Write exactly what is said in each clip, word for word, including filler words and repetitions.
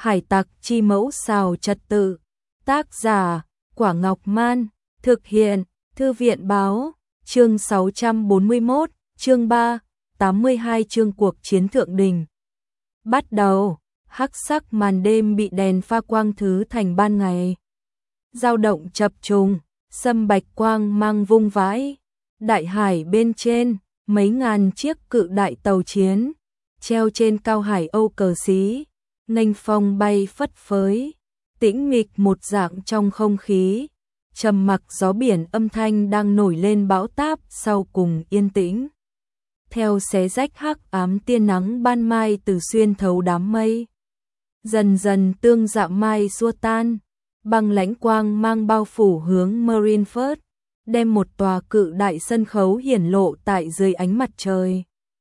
Hải tặc chi mẫu xào trật tự. Tác giả, Quả Ngọc Man. Thực hiện, Thư viện báo. Chương sáu trăm bốn mươi mốt, chương ba, tám mươi hai chương cuộc chiến thượng đỉnh. Bắt đầu, hắc sắc màn đêm bị đèn pha quang thứ thành ban ngày. Dao động chập trùng, sâm bạch quang mang vung vãi. Đại hải bên trên, mấy ngàn chiếc cự đại tàu chiến, treo trên cao hải âu cờ xí, nghênh phong bay phất phới, tĩnh mịch một dạng trong không khí, trầm mặc gió biển âm thanh đang nổi lên bão táp sau cùng yên tĩnh. Theo xé rách hắc ám tia nắng ban mai từ xuyên thấu đám mây, dần dần tương dạm mai xua tan, băng lãnh quang mang bao phủ hướng Marineford, đem một tòa cự đại sân khấu hiển lộ tại dưới ánh mặt trời.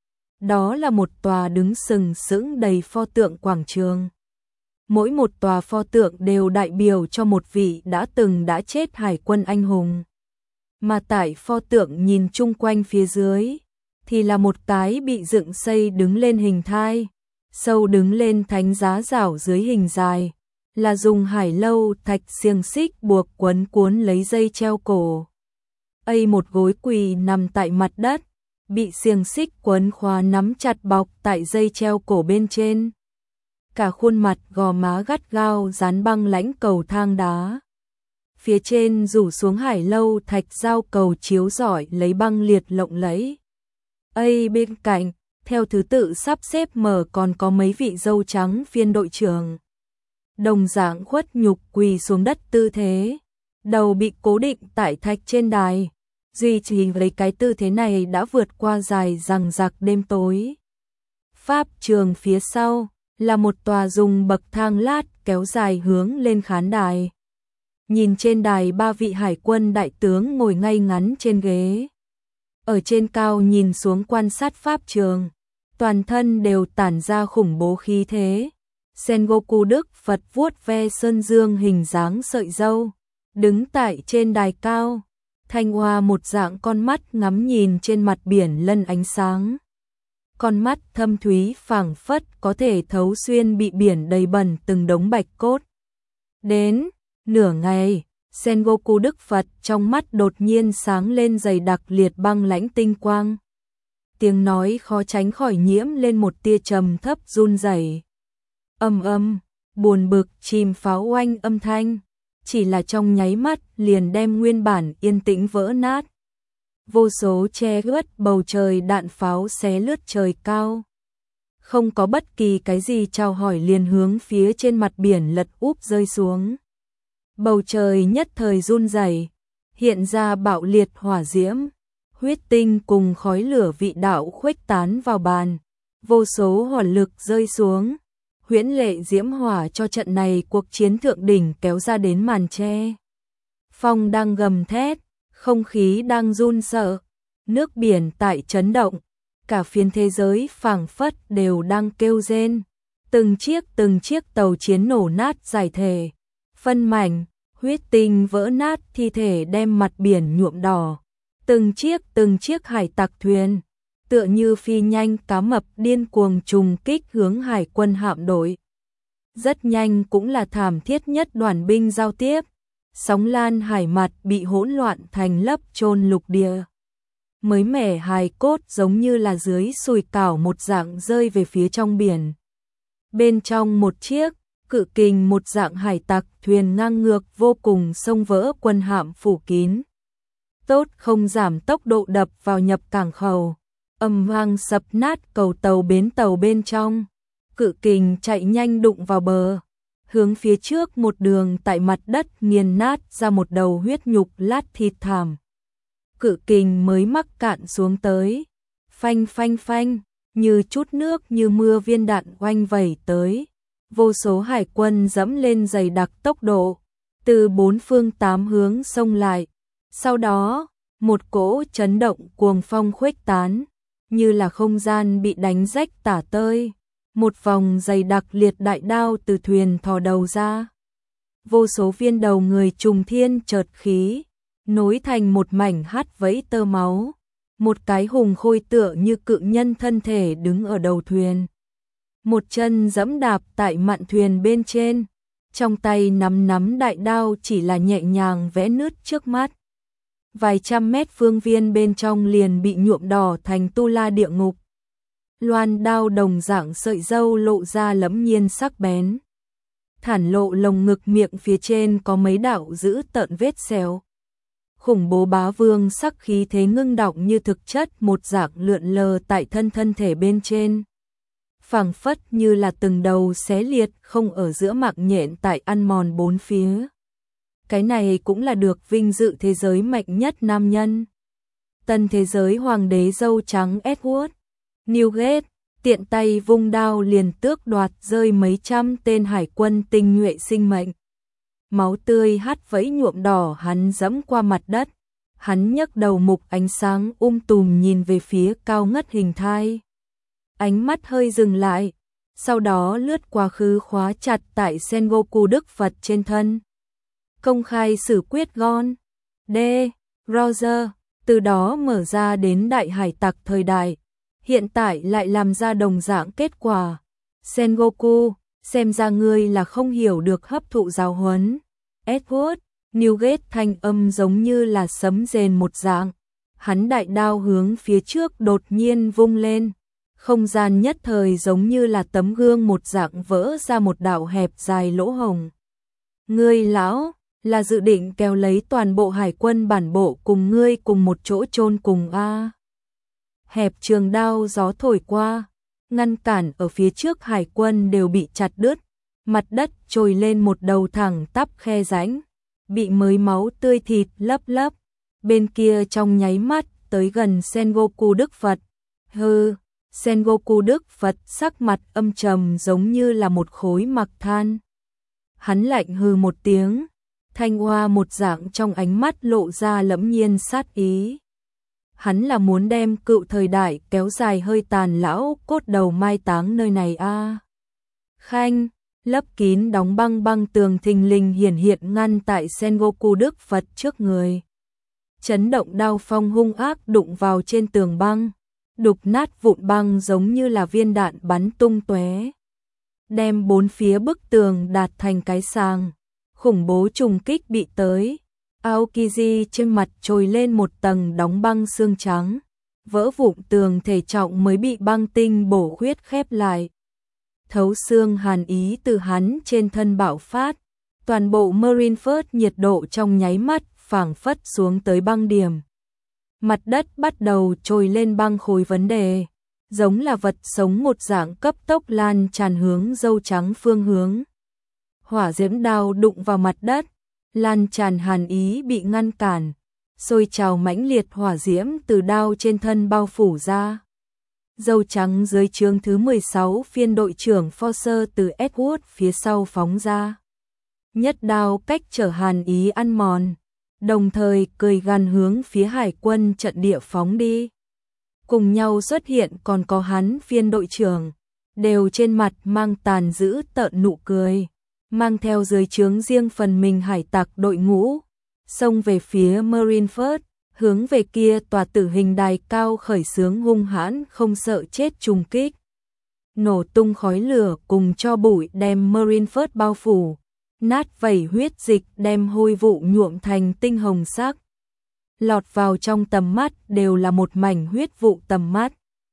Đó là một tòa đứng sừng sững đầy pho tượng quảng trường. Mỗi một tòa pho tượng đều đại biểu cho một vị đã từng đã chết hải quân anh hùng. Mà tại pho tượng nhìn chung quanh phía dưới, thì là một cái bị dựng xây đứng lên hình thai, sâu đứng lên thánh giá rảo dưới hình dài, là dùng hải lâu thạch xiềng xích buộc quấn cuốn lấy dây treo cổ. Ây một gối quỳ nằm tại mặt đất, bị xiềng xích quấn khóa nắm chặt bọc tại dây treo cổ bên trên. Cả khuôn mặt gò má gắt gao dán băng lãnh cầu thang đá. Phía trên rủ xuống hải lâu thạch giao cầu chiếu rọi lấy băng liệt lộng lẫy. Ây bên cạnh, theo thứ tự sắp xếp mở còn có mấy vị dâu trắng phiên đội trưởng. Đồng dạng khuất nhục quỳ xuống đất tư thế, đầu bị cố định tại thạch trên đài. Duy trì lấy cái tư thế này đã vượt qua dài rằng rạc đêm tối. Pháp trường phía sau là một tòa dùng bậc thang lát kéo dài hướng lên khán đài. Nhìn trên đài ba vị hải quân đại tướng ngồi ngay ngắn trên ghế. Ở trên cao nhìn xuống quan sát pháp trường, toàn thân đều tản ra khủng bố khí thế. Sengoku Đức Phật vuốt ve sơn dương hình dáng sợi râu, đứng tại trên đài cao. Thanh Hoa một dạng con mắt ngắm nhìn trên mặt biển lân ánh sáng. Con mắt thâm thúy phảng phất có thể thấu xuyên bị biển đầy bẩn từng đống bạch cốt. Đến nửa ngày, Sengoku Đức Phật trong mắt đột nhiên sáng lên dày đặc liệt băng lãnh tinh quang. Tiếng nói khó tránh khỏi nhiễm lên một tia trầm thấp run rẩy. Âm âm, buồn bực chìm pháo oanh âm thanh. Chỉ là trong nháy mắt liền đem nguyên bản yên tĩnh vỡ nát. Vô số che khuất bầu trời đạn pháo xé lướt trời cao. Không có bất kỳ cái gì chào hỏi liền hướng phía trên mặt biển lật úp rơi xuống. Bầu trời nhất thời run rẩy, hiện ra bạo liệt hỏa diễm, huyết tinh cùng khói lửa vị đạo khuếch tán vào bàn. Vô số hỏa lực rơi xuống. Huyễn lệ diễm hỏa cho trận này cuộc chiến thượng đỉnh kéo ra đến màn che. Phong đang gầm thét, không khí đang run sợ, nước biển tại chấn động, cả phiến thế giới phảng phất đều đang kêu rên. Từng chiếc từng chiếc tàu chiến nổ nát giải thể, phân mảnh, huyết tinh vỡ nát thi thể đem mặt biển nhuộm đỏ. Từng chiếc từng chiếc hải tặc thuyền, tựa như phi nhanh cá mập điên cuồng trùng kích hướng hải quân hạm đội. Rất nhanh cũng là thảm thiết nhất đoàn binh giao tiếp, sóng lan hải mặt bị hỗn loạn thành lấp chôn lục địa. Mới mẻ hài cốt giống như là dưới sùi cảo một dạng rơi về phía trong biển. Bên trong một chiếc, cự kình một dạng hải tặc thuyền ngang ngược vô cùng xông vỡ quân hạm phủ kín. Tốt không giảm tốc độ đập vào nhập cảng khẩu. Âm vang sập nát cầu tàu bến tàu bên trong. Cự kình chạy nhanh đụng vào bờ, hướng phía trước một đường tại mặt đất nghiền nát ra một đầu huyết nhục lát thịt thảm. Cự kình mới mắc cạn xuống tới, phanh phanh phanh, như chút nước như mưa viên đạn oanh vẩy tới. Vô số hải quân dẫm lên dày đặc tốc độ, từ bốn phương tám hướng xông lại. Sau đó, một cỗ chấn động cuồng phong khuếch tán, như là không gian bị đánh rách tả tơi. Một vòng dày đặc liệt đại đao từ thuyền thò đầu ra. Vô số viên đầu người trùng thiên chợt khí, nối thành một mảnh hắt vẫy tơ máu. Một cái hùng khôi tựa như cự nhân thân thể đứng ở đầu thuyền. một chân giẫm đạp tại mạn thuyền bên trên, trong tay nắm nắm đại đao chỉ là nhẹ nhàng vẽ nứt trước mắt. Vài trăm mét phương viên bên trong liền bị nhuộm đỏ thành tu la địa ngục. Loan đao đồng dạng sợi dâu lộ ra lẫm nhiên sắc bén. Thản lộ lồng ngực miệng phía trên có mấy đạo dữ tợn vết xéo. Khủng bố bá vương sắc khí thế ngưng đọng như thực chất một dạng lượn lờ tại thân thân thể bên trên. Phảng phất như là từng đầu xé liệt không ở giữa mạng nhện tại ăn mòn bốn phía. Cái này cũng là được vinh dự thế giới mạnh nhất nam nhân. Tân thế giới hoàng đế dâu trắng Edward Newgate, tiện tay vung đao liền tước đoạt rơi mấy trăm tên hải quân tinh nhuệ sinh mệnh. Máu tươi hắt vẫy nhuộm đỏ hắn dẫm qua mặt đất. Hắn nhấc đầu mục ánh sáng um tùm nhìn về phía cao ngất hình thai. Ánh mắt hơi dừng lại, sau đó lướt qua khứ khóa chặt tại Sengoku Đức Phật trên thân. Công khai xử quyết Gon D. Roger, từ đó mở ra đến đại hải tặc thời đại. Hiện tại lại làm ra đồng dạng kết quả. Sengoku, xem ra ngươi là không hiểu được hấp thụ giáo huấn. Edward Newgate thanh âm giống như là sấm rền một dạng. Hắn đại đao hướng phía trước đột nhiên vung lên. Không gian nhất thời giống như là tấm gương một dạng vỡ ra một đạo hẹp dài lỗ hồng. Ngươi lão, là dự định kéo lấy toàn bộ hải quân bản bộ cùng ngươi cùng một chỗ chôn cùng a. Hẹp trường đao gió thổi qua, ngăn cản ở phía trước hải quân đều bị chặt đứt, mặt đất trồi lên một đầu thẳng tắp khe rãnh, bị mới máu tươi thịt lấp lấp. Bên kia trong nháy mắt tới gần Sengoku Đức Phật. Hừ, Sengoku Đức Phật sắc mặt âm trầm giống như là một khối mặc than. Hắn lạnh hừ một tiếng, thanh hoa một dạng trong ánh mắt lộ ra lẫm nhiên sát ý. Hắn là muốn đem cựu thời đại kéo dài hơi tàn lão cốt đầu mai táng nơi này a. À. Khanh, lấp kín đóng băng băng tường thình lình hiển hiện ngăn tại Sengoku Đức Phật trước người. Chấn động đao phong hung ác đụng vào trên tường băng, đục nát vụn băng giống như là viên đạn bắn tung tóe, đem bốn phía bức tường đạt thành cái sàng. Khủng bố trùng kích bị tới. Aokiji trên mặt trồi lên một tầng đóng băng xương trắng, vỡ vụn tường thể trọng mới bị băng tinh bổ khuyết khép lại. Thấu xương hàn ý từ hắn trên thân bạo phát, toàn bộ Marineford nhiệt độ trong nháy mắt phảng phất xuống tới băng điểm. Mặt đất bắt đầu trồi lên băng khối vấn đề, giống là vật sống một dạng cấp tốc lan tràn hướng dâu trắng phương hướng. Hỏa diễm đao đụng vào mặt đất, lan tràn hàn ý bị ngăn cản, sôi trào mãnh liệt hỏa diễm từ đao trên thân bao phủ ra. Dâu trắng dưới trướng thứ mười sáu phiên đội trưởng Forcer từ Edward phía sau phóng ra. Nhất đao cách trở hàn ý ăn mòn, đồng thời cười gằn hướng phía hải quân trận địa phóng đi. Cùng nhau xuất hiện còn có hắn phiên đội trưởng, đều trên mặt mang tàn dữ tợn nụ cười, mang theo dưới trướng riêng phần mình hải tặc đội ngũ, xông về phía Marineford, hướng về kia tòa tử hình đài cao khởi xướng hung hãn không sợ chết trùng kích. Nổ tung khói lửa cùng cho bụi đem Marineford bao phủ, nát vẩy huyết dịch đem hôi vụ nhuộm thành tinh hồng sắc. Lọt vào trong tầm mắt đều là một mảnh huyết vụ tầm mắt.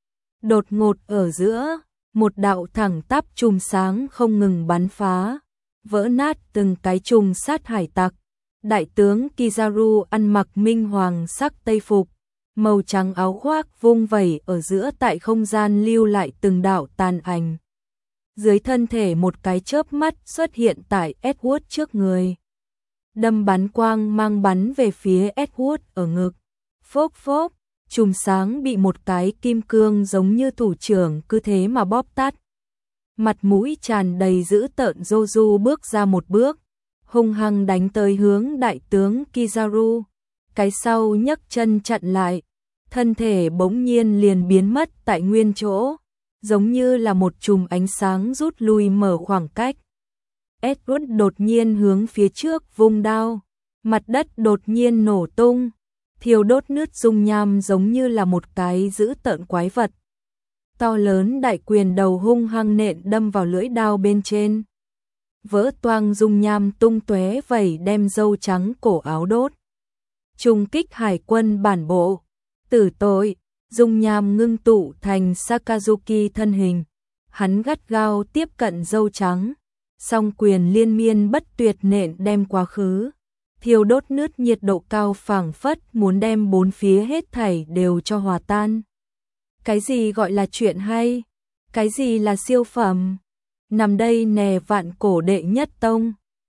Đột ngột ở giữa, một đạo thẳng tắp chùm sáng không ngừng bắn phá, vỡ nát từng cái trùng sát hải tặc. Đại tướng Kizaru ăn mặc minh hoàng sắc tây phục, màu trắng áo khoác vung vẩy ở giữa tại không gian lưu lại từng đạo tàn ảnh. Dưới thân thể một cái chớp mắt xuất hiện tại Edward trước người. Đâm bắn quang mang bắn về phía Edward ở ngực. Phốc phốc, chùm sáng bị một cái kim cương giống như thủ trưởng cứ thế mà bóp tắt. Mặt mũi tràn đầy dữ tợn Joju bước ra một bước, hung hăng đánh tới hướng đại tướng Kizaru. Cái sau nhấc chân chặn lại, thân thể bỗng nhiên liền biến mất tại nguyên chỗ, giống như là một chùm ánh sáng rút lui mở khoảng cách. Edward đột nhiên hướng phía trước vung đao, mặt đất đột nhiên nổ tung, thiêu đốt nứt dung nham giống như là một cái dữ tợn quái vật. to lớn đại quyền đầu hung hăng nện đâm vào lưỡi đao bên trên. Vỡ toang dung nham tung tóe vẩy đem dâu trắng cổ áo đốt. Trung kích hải quân bản bộ. Tử tội, dung nham ngưng tụ thành Sakazuki thân hình. Hắn gắt gao tiếp cận dâu trắng. Song quyền liên miên bất tuyệt nện đem quá khứ. Thiêu đốt nứt nhiệt độ cao phảng phất muốn đem bốn phía hết thảy đều cho hòa tan. Cái gì gọi là chuyện hay? Cái gì là siêu phẩm? Nằm đây nè vạn cổ đệ nhất tông.